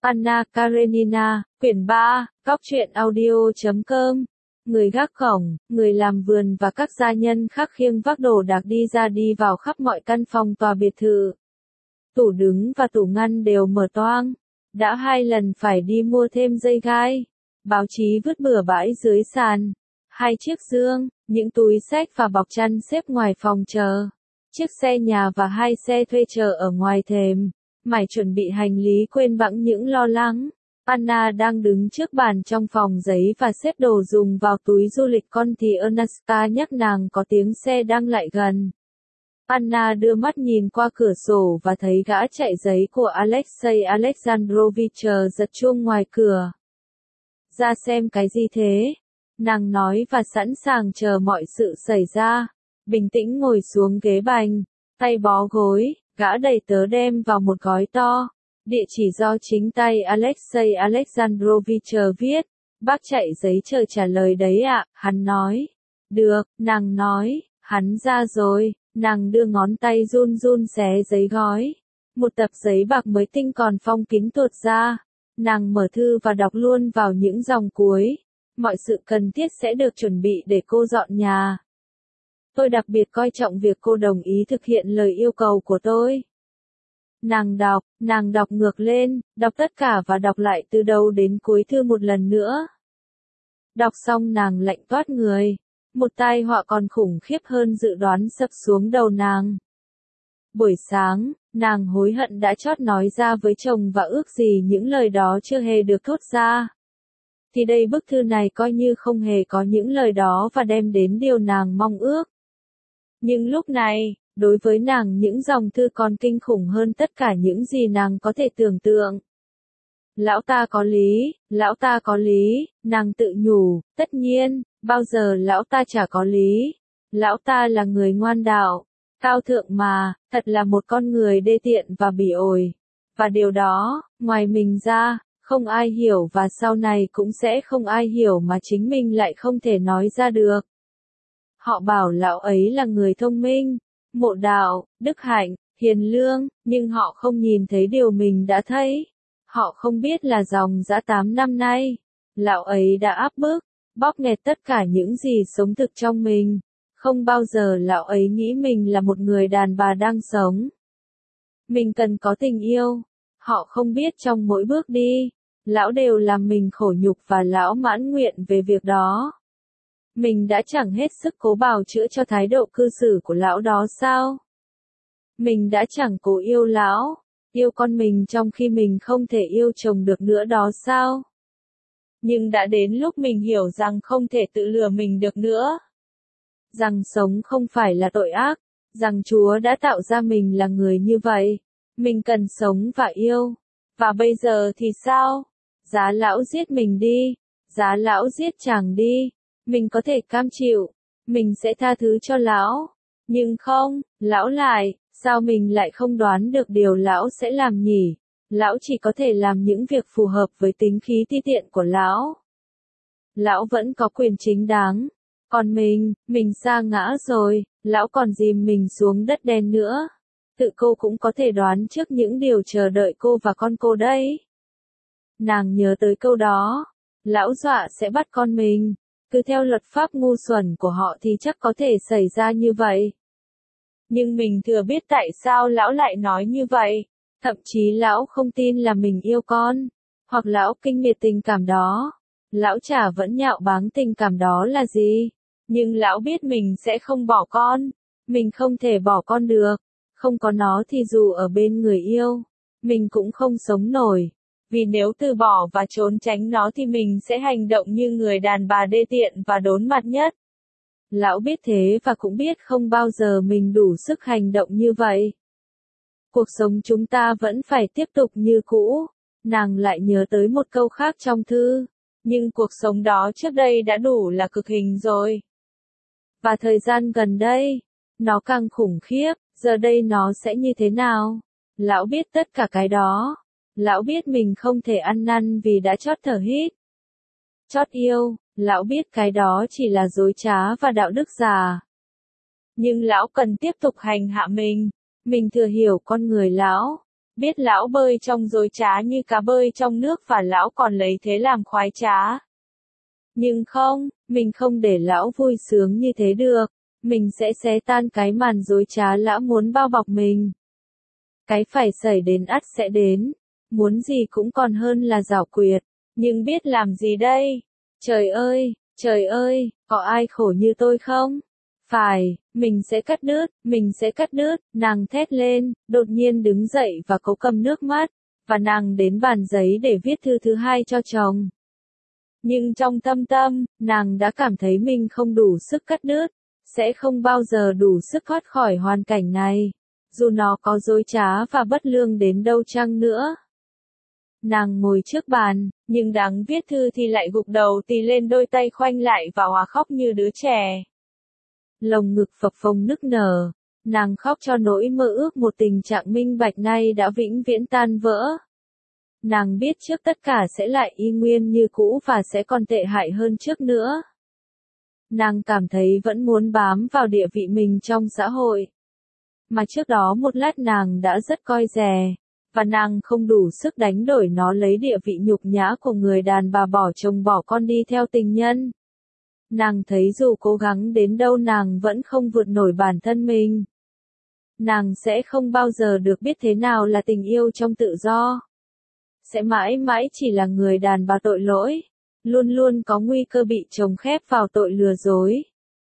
Anna Karenina, quyển 3, góc truyện audio.com. Người gác cổng, người làm vườn và các gia nhân khác khiêng vác đồ đạc đi ra đi vào khắp mọi căn phòng tòa biệt thự. Tủ đứng và tủ ngăn đều mở toang. Đã 2 lần phải đi mua thêm dây gai. Báo chí vứt bừa bãi dưới sàn. 2 chiếc giường, những túi xách và bọc chăn xếp ngoài phòng chờ. Chiếc xe nhà và 2 xe thuê chờ ở ngoài thềm. Mải chuẩn bị hành lý quên bẵng những lo lắng. Anna đang đứng trước bàn trong phòng giấy và xếp đồ dùng vào túi du lịch con thì Ernesta nhắc nàng có tiếng xe đang lại gần. Anna đưa mắt nhìn qua cửa sổ và thấy gã chạy giấy của Alexei Alexandrovich giật chuông ngoài cửa. Ra xem cái gì thế? Nàng nói và sẵn sàng chờ mọi sự xảy ra. Bình tĩnh ngồi xuống ghế bành, tay bó gối, gã đẩy tớ đem vào một gói to. Địa chỉ do chính tay Alexei Alexandrovich viết. Bác chạy giấy chờ trả lời đấy ạ, hắn nói. Được, nàng nói, hắn ra rồi, nàng đưa ngón tay run run xé giấy gói. Một tập giấy bạc mới tinh còn phong kín tuột ra. Nàng mở thư và đọc luôn vào những dòng cuối. Mọi sự cần thiết sẽ được chuẩn bị để cô dọn nhà. Tôi đặc biệt coi trọng việc cô đồng ý thực hiện lời yêu cầu của tôi. Nàng đọc ngược lên, đọc tất cả và đọc lại từ đầu đến cuối thư một lần nữa. Đọc xong nàng lạnh toát người. Một tai họa còn khủng khiếp hơn dự đoán sập xuống đầu nàng. Buổi sáng, nàng hối hận đã chót nói ra với chồng và ước gì những lời đó chưa hề được thốt ra. Thì đây bức thư này coi như không hề có những lời đó và đem đến điều nàng mong ước. Nhưng lúc này, đối với nàng những dòng thư còn kinh khủng hơn tất cả những gì nàng có thể tưởng tượng. Lão ta có lý, nàng tự nhủ, tất nhiên, bao giờ lão ta chả có lý. Lão ta là người ngoan đạo, cao thượng mà, thật là một con người đê tiện và bỉ ổi. Và điều đó, ngoài mình ra, không ai hiểu và sau này cũng sẽ không ai hiểu mà chính mình lại không thể nói ra được. Họ bảo lão ấy là người thông minh, mộ đạo, đức hạnh, hiền lương, nhưng họ không nhìn thấy điều mình đã thấy. Họ không biết là dòng dã 8 năm nay, lão ấy đã áp bức, bóp nghẹt tất cả những gì sống thực trong mình. Không bao giờ lão ấy nghĩ mình là một người đàn bà đang sống. Mình cần có tình yêu. Họ không biết trong mỗi bước đi, lão đều làm mình khổ nhục và lão mãn nguyện về việc đó. Mình đã chẳng hết sức cố bào chữa cho thái độ cư xử của lão đó sao? Mình đã chẳng cố yêu lão, yêu con mình trong khi mình không thể yêu chồng được nữa đó sao? Nhưng đã đến lúc mình hiểu rằng không thể tự lừa mình được nữa. Rằng sống không phải là tội ác, rằng Chúa đã tạo ra mình là người như vậy. Mình cần sống và yêu. Và bây giờ thì sao? Giá lão giết mình đi, giá lão giết chàng đi. Mình có thể cam chịu, mình sẽ tha thứ cho lão. Nhưng không, lão lại, sao mình lại không đoán được điều lão sẽ làm nhỉ? Lão chỉ có thể làm những việc phù hợp với tính khí ti tiện của lão. Lão vẫn có quyền chính đáng. Còn mình sa ngã rồi, lão còn dìm mình xuống đất đen nữa. Tự cô cũng có thể đoán trước những điều chờ đợi cô và con cô đấy. Nàng nhớ tới câu đó. Lão dọa sẽ bắt con mình. Cứ theo luật pháp ngu xuẩn của họ thì chắc có thể xảy ra như vậy. Nhưng mình thừa biết tại sao lão lại nói như vậy. Thậm chí lão không tin là mình yêu con. Hoặc lão kinh miệt tình cảm đó. Lão chả vẫn nhạo báng tình cảm đó là gì. Nhưng lão biết mình sẽ không bỏ con. Mình không thể bỏ con được. Không có nó thì dù ở bên người yêu, mình cũng không sống nổi. Vì nếu từ bỏ và trốn tránh nó thì mình sẽ hành động như người đàn bà đê tiện và đốn mặt nhất. Lão biết thế và cũng biết không bao giờ mình đủ sức hành động như vậy. Cuộc sống chúng ta vẫn phải tiếp tục như cũ. Nàng lại nhớ tới một câu khác trong thư. Nhưng cuộc sống đó trước đây đã đủ là cực hình rồi. Và thời gian gần đây, nó càng khủng khiếp, giờ đây nó sẽ như thế nào? Lão biết tất cả cái đó. Lão biết mình không thể ăn năn vì đã chót thở hít. Chót yêu, lão biết cái đó chỉ là dối trá và đạo đức giả. Nhưng lão cần tiếp tục hành hạ mình. Mình thừa hiểu con người lão. biết lão bơi trong dối trá như cá bơi trong nước và lão còn lấy thế làm khoái trá. Nhưng không, mình không để lão vui sướng như thế được, mình sẽ xé tan cái màn dối trá lão muốn bao bọc mình. Cái phải xảy đến ắt sẽ đến, muốn gì cũng còn hơn là giảo quyệt, nhưng biết làm gì đây? Trời ơi, có ai khổ như tôi không? Phải, mình sẽ cắt đứt, nàng thét lên, đột nhiên đứng dậy và cố cầm nước mắt, và nàng đến bàn giấy để viết thư thứ hai cho chồng. Nhưng trong thâm tâm, nàng đã cảm thấy mình không đủ sức cắt đứt, sẽ không bao giờ đủ sức thoát khỏi hoàn cảnh này, dù nó có dối trá và bất lương đến đâu chăng nữa. Nàng ngồi trước bàn, nhưng đang viết thư thì lại gục đầu tì lên đôi tay khoanh lại và hòa khóc như đứa trẻ. Lồng ngực phập phồng nức nở, nàng khóc cho nỗi mơ ước một tình trạng minh bạch nay đã vĩnh viễn tan vỡ. Nàng biết trước tất cả sẽ lại y nguyên như cũ và sẽ còn tệ hại hơn trước nữa. Nàng cảm thấy vẫn muốn bám vào địa vị mình trong xã hội. Mà trước đó một lát nàng đã rất coi dè, và nàng không đủ sức đánh đổi nó lấy địa vị nhục nhã của người đàn bà bỏ chồng bỏ con đi theo tình nhân. Nàng thấy dù cố gắng đến đâu nàng vẫn không vượt nổi bản thân mình. Nàng sẽ không bao giờ được biết thế nào là tình yêu trong tự do. Sẽ mãi mãi chỉ là người đàn bà tội lỗi, luôn luôn có nguy cơ bị chồng khép vào tội lừa dối.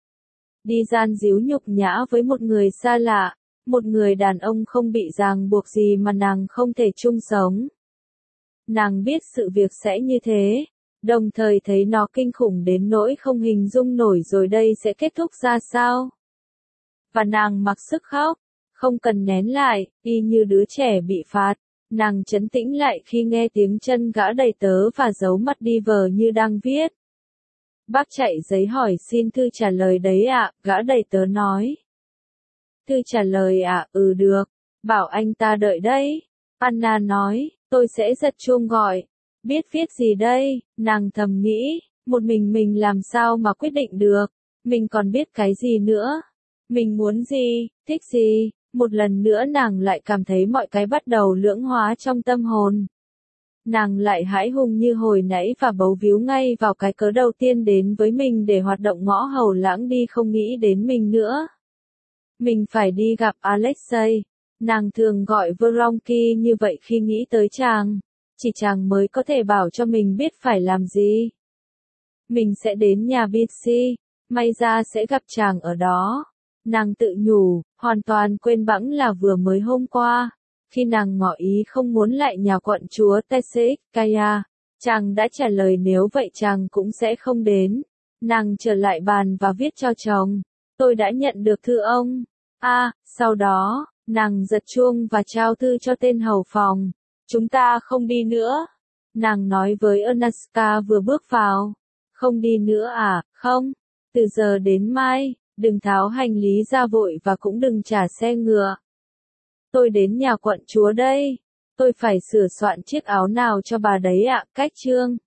Đi gian díu nhục nhã với một người xa lạ, một người đàn ông không bị ràng buộc gì mà nàng không thể chung sống. Nàng biết sự việc sẽ như thế, đồng thời thấy nó kinh khủng đến nỗi không hình dung nổi rồi đây sẽ kết thúc ra sao. Và nàng mặc sức khóc, không cần nén lại, y như đứa trẻ bị phạt. Nàng trấn tĩnh lại khi nghe tiếng chân gã đầy tớ và giấu mặt đi vờ như đang viết. Bác chạy giấy hỏi xin thư trả lời đấy ạ, gã đầy tớ nói. Thư trả lời ạ, được, bảo anh ta đợi đấy. Anna nói, tôi sẽ giật chuông gọi. Biết viết gì đây, nàng thầm nghĩ, một mình làm sao mà quyết định được, mình còn biết cái gì nữa. Mình muốn gì, thích gì. Một lần nữa nàng lại cảm thấy mọi cái bắt đầu lưỡng hóa trong tâm hồn. Nàng lại hãi hùng như hồi nãy và bấu víu ngay vào cái cớ đầu tiên đến với mình để hoạt động ngõ hầu lãng đi không nghĩ đến mình nữa. Mình phải đi gặp Alexei. Nàng thường gọi Vronsky như vậy khi nghĩ tới chàng. Chỉ chàng mới có thể bảo cho mình biết phải làm gì. Mình sẽ đến nhà Bitsy, may ra sẽ gặp chàng ở đó. Nàng tự nhủ, hoàn toàn quên bẵng là vừa mới hôm qua, khi nàng ngỏ ý không muốn lại nhà quận chúa Tsekskaya, chàng đã trả lời nếu vậy chàng cũng sẽ không đến. Nàng trở lại bàn và viết cho chồng, tôi đã nhận được thư ông. Sau đó, nàng giật chuông và trao thư cho tên hầu phòng. Chúng ta không đi nữa. Nàng nói với Anaska vừa bước vào. Không đi nữa à, không, từ giờ đến mai. Đừng tháo hành lý ra vội và cũng đừng trả xe ngựa. Tôi đến nhà quận chúa đây. Tôi phải sửa soạn chiếc áo nào cho bà đấy ạ, cách chương.